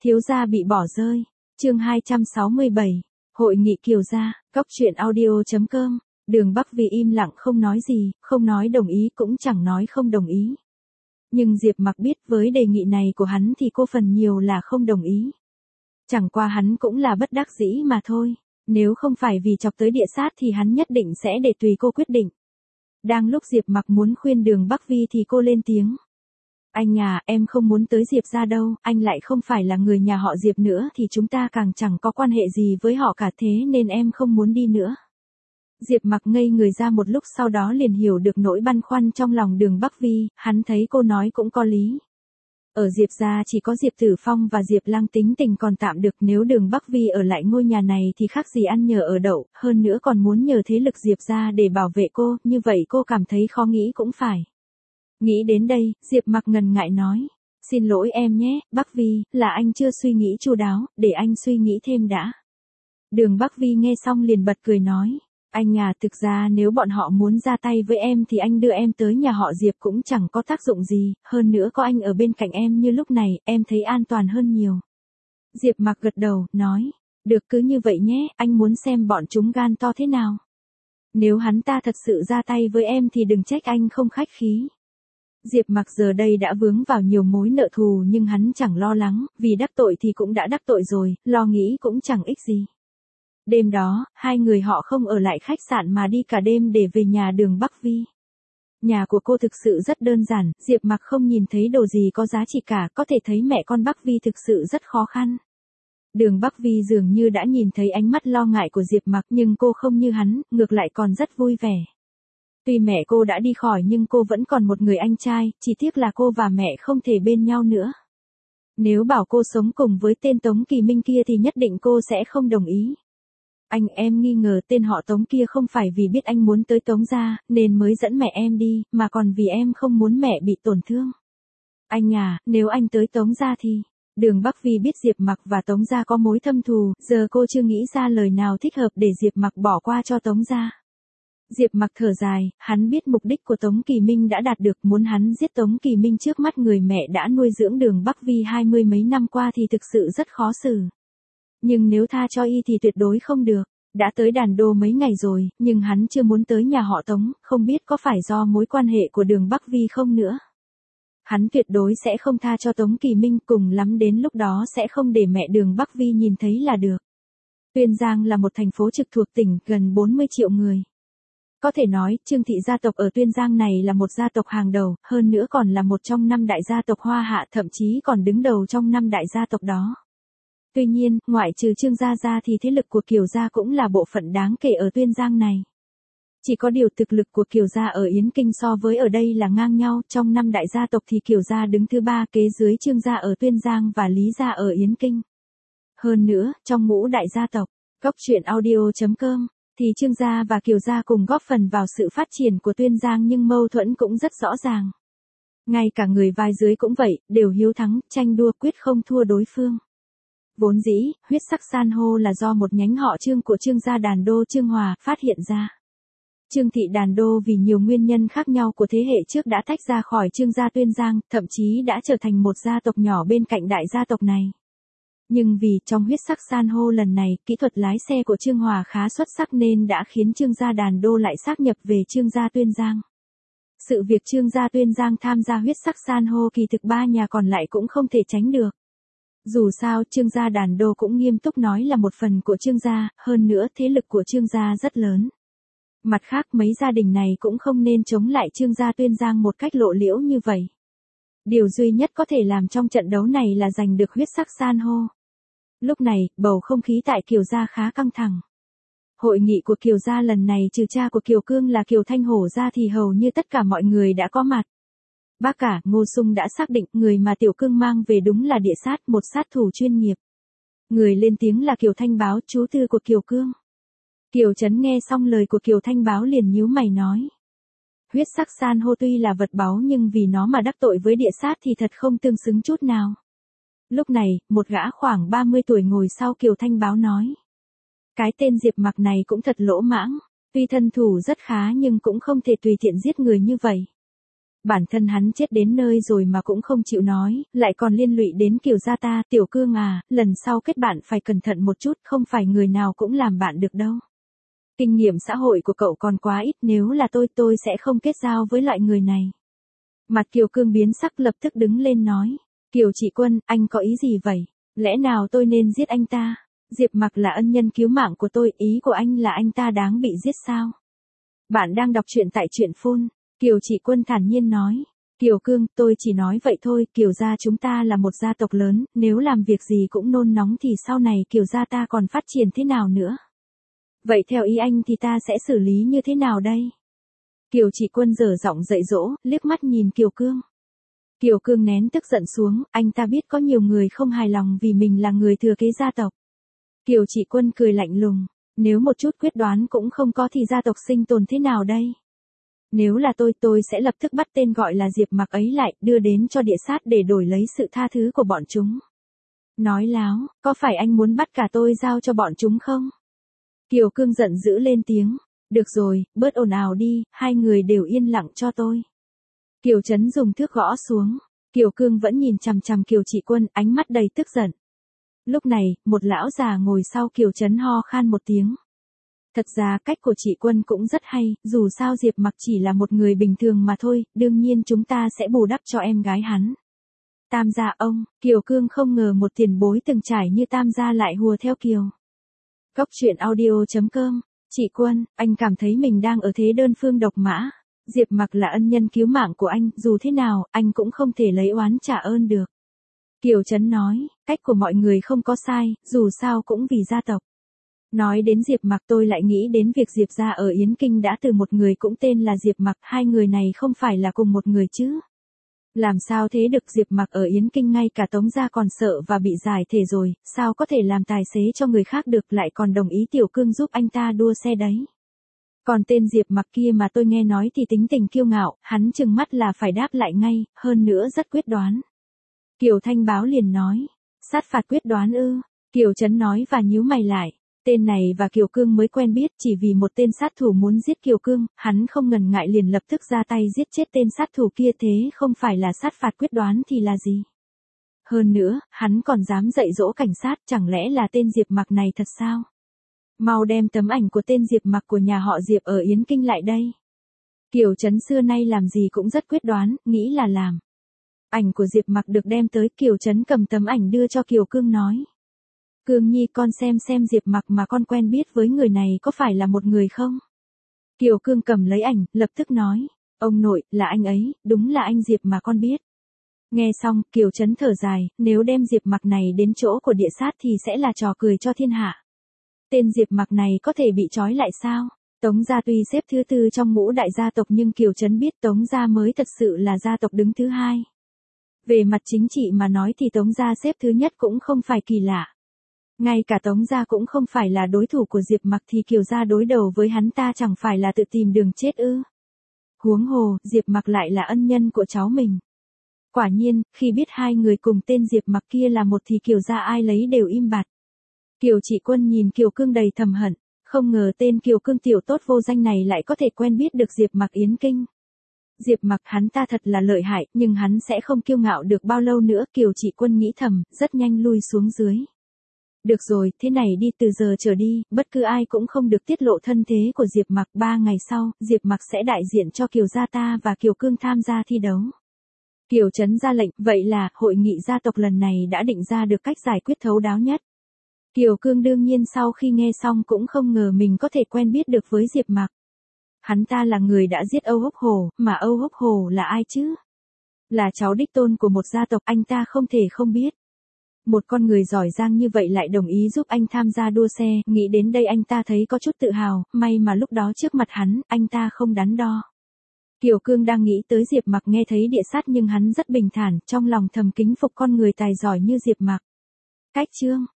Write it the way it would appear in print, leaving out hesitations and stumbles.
Thiếu gia bị bỏ rơi. Chương 267. Hội nghị Kiều gia. Cóc truyện audio.com. Đường Bắc Vì im lặng không nói gì, không nói đồng ý cũng chẳng nói không đồng ý. Nhưng Diệp Mặc biết với đề nghị này của hắn thì cô phần nhiều là không đồng ý. Chẳng qua hắn cũng là bất đắc dĩ mà thôi. Nếu không phải vì chọc tới địa sát thì hắn nhất định sẽ để tùy cô quyết định. Đang lúc Diệp Mặc muốn khuyên Đường Bắc Vi thì cô lên tiếng. Anh à, em không muốn tới Diệp gia đâu, anh lại không phải là người nhà họ Diệp nữa thì chúng ta càng chẳng có quan hệ gì với họ cả, thế nên em không muốn đi nữa. Diệp Mặc ngây người ra một lúc, sau đó liền hiểu được nỗi băn khoăn trong lòng Đường Bắc Vi, hắn thấy cô nói cũng có lý. Ở Diệp gia chỉ có Diệp Tử Phong và Diệp Lăng tính tình còn tạm được, nếu Đường Bắc Vi ở lại ngôi nhà này thì khác gì ăn nhờ ở đậu, hơn nữa còn muốn nhờ thế lực Diệp gia để bảo vệ cô, như vậy cô cảm thấy khó nghĩ cũng phải. Nghĩ đến đây, Diệp Mặc ngần ngại nói, xin lỗi em nhé, Bắc Vi, là anh chưa suy nghĩ chu đáo, để anh suy nghĩ thêm đã. Đường Bắc Vi nghe xong liền bật cười nói, anh à, thực ra nếu bọn họ muốn ra tay với em thì anh đưa em tới nhà họ Diệp cũng chẳng có tác dụng gì, hơn nữa có anh ở bên cạnh em như lúc này, em thấy an toàn hơn nhiều. Diệp Mặc gật đầu, nói, được cứ như vậy nhé, anh muốn xem bọn chúng gan to thế nào. Nếu hắn ta thật sự ra tay với em thì đừng trách anh không khách khí. Diệp Mặc giờ đây đã vướng vào nhiều mối nợ thù nhưng hắn chẳng lo lắng, vì đắc tội thì cũng đã đắc tội rồi, lo nghĩ cũng chẳng ích gì. Đêm đó, hai người họ không ở lại khách sạn mà đi cả đêm để về nhà Đường Bắc Vi. Nhà của cô thực sự rất đơn giản, Diệp Mặc không nhìn thấy đồ gì có giá trị cả, có thể thấy mẹ con Bắc Vi thực sự rất khó khăn. Đường Bắc Vi dường như đã nhìn thấy ánh mắt lo ngại của Diệp Mặc nhưng cô không như hắn, ngược lại còn rất vui vẻ. Tuy mẹ cô đã đi khỏi nhưng cô vẫn còn một người anh trai, chỉ tiếc là cô và mẹ không thể bên nhau nữa. Nếu bảo cô sống cùng với tên Tống Kỳ Minh kia thì nhất định cô sẽ không đồng ý. Anh, em nghi ngờ tên họ Tống kia không phải vì biết anh muốn tới Tống gia, nên mới dẫn mẹ em đi, mà còn vì em không muốn mẹ bị tổn thương. Anh à, nếu anh tới Tống gia thì... Đường Bắc Vi biết Diệp Mặc và Tống gia có mối thâm thù, giờ cô chưa nghĩ ra lời nào thích hợp để Diệp Mặc bỏ qua cho Tống gia. Diệp Mặc thở dài, hắn biết mục đích của Tống Kỳ Minh đã đạt được, muốn hắn giết Tống Kỳ Minh trước mắt người mẹ đã nuôi dưỡng Đường Bắc Vi 20 mấy năm qua thì thực sự rất khó xử. Nhưng nếu tha cho y thì tuyệt đối không được. Đã tới Đàn Đô mấy ngày rồi, nhưng hắn chưa muốn tới nhà họ Tống, không biết có phải do mối quan hệ của Đường Bắc Vi không nữa. Hắn tuyệt đối sẽ không tha cho Tống Kỳ Minh, cùng lắm đến lúc đó sẽ không để mẹ Đường Bắc Vi nhìn thấy là được. Tuyên Giang là một thành phố trực thuộc tỉnh, gần 40 triệu người. Có thể nói, Trương thị gia tộc ở Tuyên Giang này là một gia tộc hàng đầu, hơn nữa còn là một trong 5 đại gia tộc Hoa Hạ, thậm chí còn đứng đầu trong 5 đại gia tộc đó. Tuy nhiên, ngoại trừ Trương gia ra thì thế lực của Kiều gia cũng là bộ phận đáng kể ở Tuyên Giang này. Chỉ có điều thực lực của Kiều gia ở Yến Kinh so với ở đây là ngang nhau, trong 5 đại gia tộc thì Kiều gia đứng thứ 3 kế dưới Trương gia ở Tuyên Giang và Lý gia ở Yến Kinh. Hơn nữa, trong ngũ đại gia tộc, Cóc truyện audio.com, thì Trương gia và Kiều gia cùng góp phần vào sự phát triển của Tuyên Giang nhưng mâu thuẫn cũng rất rõ ràng. Ngay cả người vai dưới cũng vậy, đều hiếu thắng, tranh đua quyết không thua đối phương. Vốn dĩ, huyết sắc san hô là do một nhánh họ Trương của Trương gia Đàn Đô Trương Hòa phát hiện ra. Trương thị Đàn Đô vì nhiều nguyên nhân khác nhau của thế hệ trước đã tách ra khỏi Trương gia Tuyên Giang, thậm chí đã trở thành một gia tộc nhỏ bên cạnh đại gia tộc này. Nhưng vì trong huyết sắc san hô lần này, kỹ thuật lái xe của Trương Hòa khá xuất sắc nên đã khiến Trương gia Đàn Đô lại sáp nhập về Trương gia Tuyên Giang. Sự việc Trương gia Tuyên Giang tham gia huyết sắc san hô kỳ thực 3 nhà còn lại cũng không thể tránh được. Dù sao, Trương gia Đàn Đô cũng nghiêm túc nói là một phần của Trương gia, hơn nữa thế lực của Trương gia rất lớn. Mặt khác, mấy gia đình này cũng không nên chống lại Trương gia Tuyên Giang một cách lộ liễu như vậy. Điều duy nhất có thể làm trong trận đấu này là giành được huyết sắc san hô. Lúc này, bầu không khí tại Kiều gia khá căng thẳng. Hội nghị của Kiều gia lần này trừ cha của Kiều Cương là Kiều Thanh Hổ ra thì hầu như tất cả mọi người đã có mặt. Bác cả, Ngô Sung đã xác định người mà Tiểu Cương mang về đúng là địa sát, một sát thủ chuyên nghiệp. Người lên tiếng là Kiều Thanh Báo, chú tư của Kiều Cương. Kiều Trấn nghe xong lời của Kiều Thanh Báo liền nhíu mày nói. Huyết sắc san hô tuy là vật báu nhưng vì nó mà đắc tội với địa sát thì thật không tương xứng chút nào. Lúc này, một gã khoảng 30 tuổi ngồi sau Kiều Thanh Báo nói. Cái tên Diệp Mặc này cũng thật lỗ mãng, tuy thân thủ rất khá nhưng cũng không thể tùy tiện giết người như vậy. Bản thân hắn chết đến nơi rồi mà cũng không chịu nói, lại còn liên lụy đến Kiều gia ta. Tiểu Cương à, lần sau kết bạn phải cẩn thận một chút, không phải người nào cũng làm bạn được đâu. Kinh nghiệm xã hội của cậu còn quá ít, nếu là tôi sẽ không kết giao với loại người này. Mặt Kiều Cương biến sắc, lập tức đứng lên nói. Kiều Chỉ Quân, anh có ý gì vậy? Lẽ nào tôi nên giết anh ta? Diệp Mặc là ân nhân cứu mạng của tôi, ý của anh là anh ta đáng bị giết sao? Bạn đang đọc truyện tại truyện phone. Kiều Chỉ Quân thản nhiên nói. Kiều Cương, tôi chỉ nói vậy thôi, Kiều gia chúng ta là một gia tộc lớn, nếu làm việc gì cũng nôn nóng thì sau này Kiều gia ta còn phát triển thế nào nữa? Vậy theo ý anh thì ta sẽ xử lý như thế nào đây? Kiều Chỉ Quân giở giọng dạy dỗ, liếc mắt nhìn Kiều Cương. Kiều Cương nén tức giận xuống, anh ta biết có nhiều người không hài lòng vì mình là người thừa kế gia tộc. Kiều Chỉ Quân cười lạnh lùng, nếu một chút quyết đoán cũng không có thì gia tộc sinh tồn thế nào đây? Nếu là tôi sẽ lập tức bắt tên gọi là Diệp Mặc ấy lại, đưa đến cho địa sát để đổi lấy sự tha thứ của bọn chúng. Nói láo, có phải anh muốn bắt cả tôi giao cho bọn chúng không? Kiều Cương giận dữ lên tiếng. Được rồi, bớt ồn ào đi, hai người đều yên lặng cho tôi. Kiều Trấn dùng thước gõ xuống. Kiều Cương vẫn nhìn chằm chằm Kiều Chỉ Quân, ánh mắt đầy tức giận. Lúc này, một lão già ngồi sau Kiều Trấn ho khan một tiếng. Thật ra cách của Chỉ Quân cũng rất hay, dù sao Diệp Mặc chỉ là một người bình thường mà thôi, đương nhiên chúng ta sẽ bù đắp cho em gái hắn. Tam gia ông, Kiều Cương không ngờ một tiền bối từng trải như Tam gia lại hùa theo Kiều. Góc truyện audio.com. Chỉ Quân, anh cảm thấy mình đang ở thế đơn phương độc mã. Diệp Mặc là ân nhân cứu mạng của anh, dù thế nào, anh cũng không thể lấy oán trả ơn được. Kiều Trấn nói, cách của mọi người không có sai, dù sao cũng vì gia tộc. Nói đến Diệp Mặc tôi lại nghĩ đến việc Diệp gia ở Yến Kinh đã từ một người cũng tên là Diệp Mặc, hai người này không phải là cùng một người chứ. Làm sao thế được, Diệp Mặc ở Yến Kinh ngay cả Tống gia còn sợ và bị giải thể rồi, sao có thể làm tài xế cho người khác được, lại còn đồng ý Tiểu Cương giúp anh ta đua xe đấy. Còn tên Diệp Mặc kia mà tôi nghe nói thì tính tình kiêu ngạo, hắn trừng mắt là phải đáp lại ngay, hơn nữa rất quyết đoán. Kiều Thanh Báo liền nói, sát phạt quyết đoán ư? Kiều Trấn nói và nhíu mày lại. Tên này và Kiều Cương mới quen biết, chỉ vì một tên sát thủ muốn giết Kiều Cương, hắn không ngần ngại liền lập tức ra tay giết chết tên sát thủ kia, thế không phải là sát phạt quyết đoán thì là gì? Hơn nữa, hắn còn dám dạy dỗ cảnh sát, chẳng lẽ là tên Diệp Mặc này thật sao? Mau đem tấm ảnh của tên Diệp Mặc của nhà họ Diệp ở Yến Kinh lại đây. Kiều Trấn xưa nay làm gì cũng rất quyết đoán, nghĩ là làm. Ảnh của Diệp Mặc được đem tới, Kiều Trấn cầm tấm ảnh đưa cho Kiều Cương nói. Cương Nhi, con xem Diệp Mặc mà con quen biết với người này có phải là một người không? Kiều Cương cầm lấy ảnh, lập tức nói. Ông nội, là anh ấy, đúng là anh Diệp mà con biết. Nghe xong, Kiều Trấn thở dài, nếu đem Diệp Mặc này đến chỗ của địa sát thì sẽ là trò cười cho thiên hạ. Tên Diệp Mặc này có thể bị trói lại sao? Tống gia tuy xếp thứ tư trong ngũ đại gia tộc nhưng Kiều Trấn biết Tống gia mới thật sự là gia tộc đứng thứ hai. Về mặt chính trị mà nói thì Tống gia xếp thứ nhất cũng không phải kỳ lạ. Ngay cả Tống gia cũng không phải là đối thủ của Diệp Mặc thì Kiều gia đối đầu với hắn ta chẳng phải là tự tìm đường chết ư? Huống hồ, Diệp Mặc lại là ân nhân của cháu mình. Quả nhiên, khi biết hai người cùng tên Diệp Mặc kia là một thì Kiều gia ai lấy đều im bặt. Kiều Chỉ Quân nhìn Kiều Cương đầy thầm hận, không ngờ tên Kiều Cương tiểu tốt vô danh này lại có thể quen biết được Diệp Mặc Yến Kinh. Diệp Mặc hắn ta thật là lợi hại, nhưng hắn sẽ không kiêu ngạo được bao lâu nữa, Kiều Chỉ Quân nghĩ thầm, rất nhanh lui xuống dưới. Được rồi, thế này đi, từ giờ trở đi, bất cứ ai cũng không được tiết lộ thân thế của Diệp Mặc. 3 ngày sau, Diệp Mặc sẽ đại diện cho Kiều gia ta và Kiều Cương tham gia thi đấu. Kiều Trấn ra lệnh, vậy là, hội nghị gia tộc lần này đã định ra được cách giải quyết thấu đáo nhất. Kiều Cương đương nhiên sau khi nghe xong cũng không ngờ mình có thể quen biết được với Diệp Mặc. Hắn ta là người đã giết Âu Húc Hổ, mà Âu Húc Hổ là ai chứ? Là cháu đích tôn của một gia tộc, anh ta không thể không biết. Một con người giỏi giang như vậy lại đồng ý giúp anh tham gia đua xe, nghĩ đến đây anh ta thấy có chút tự hào, may mà lúc đó trước mặt hắn, anh ta không đắn đo. Kiều Cương đang nghĩ tới Diệp Mặc nghe thấy địa sát nhưng hắn rất bình thản, trong lòng thầm kính phục con người tài giỏi như Diệp Mặc. Cách chương